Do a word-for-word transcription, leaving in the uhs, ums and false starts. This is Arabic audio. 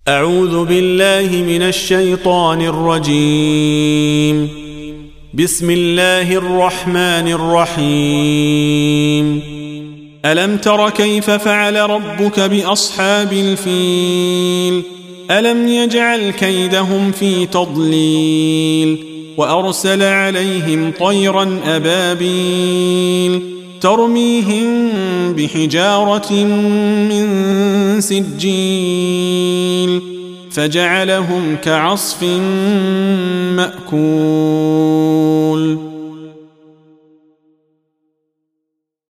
أعوذ بالله من الشيطان الرجيم. بسم الله الرحمن الرحيم. ألم تر كيف فعل ربك بأصحاب الفيل؟ ألم يجعل كيدهم في تضليل وأرسل عليهم طيرا أبابيل ترميهم بحجارة من سجيل فجعلهم كعصف مأكول.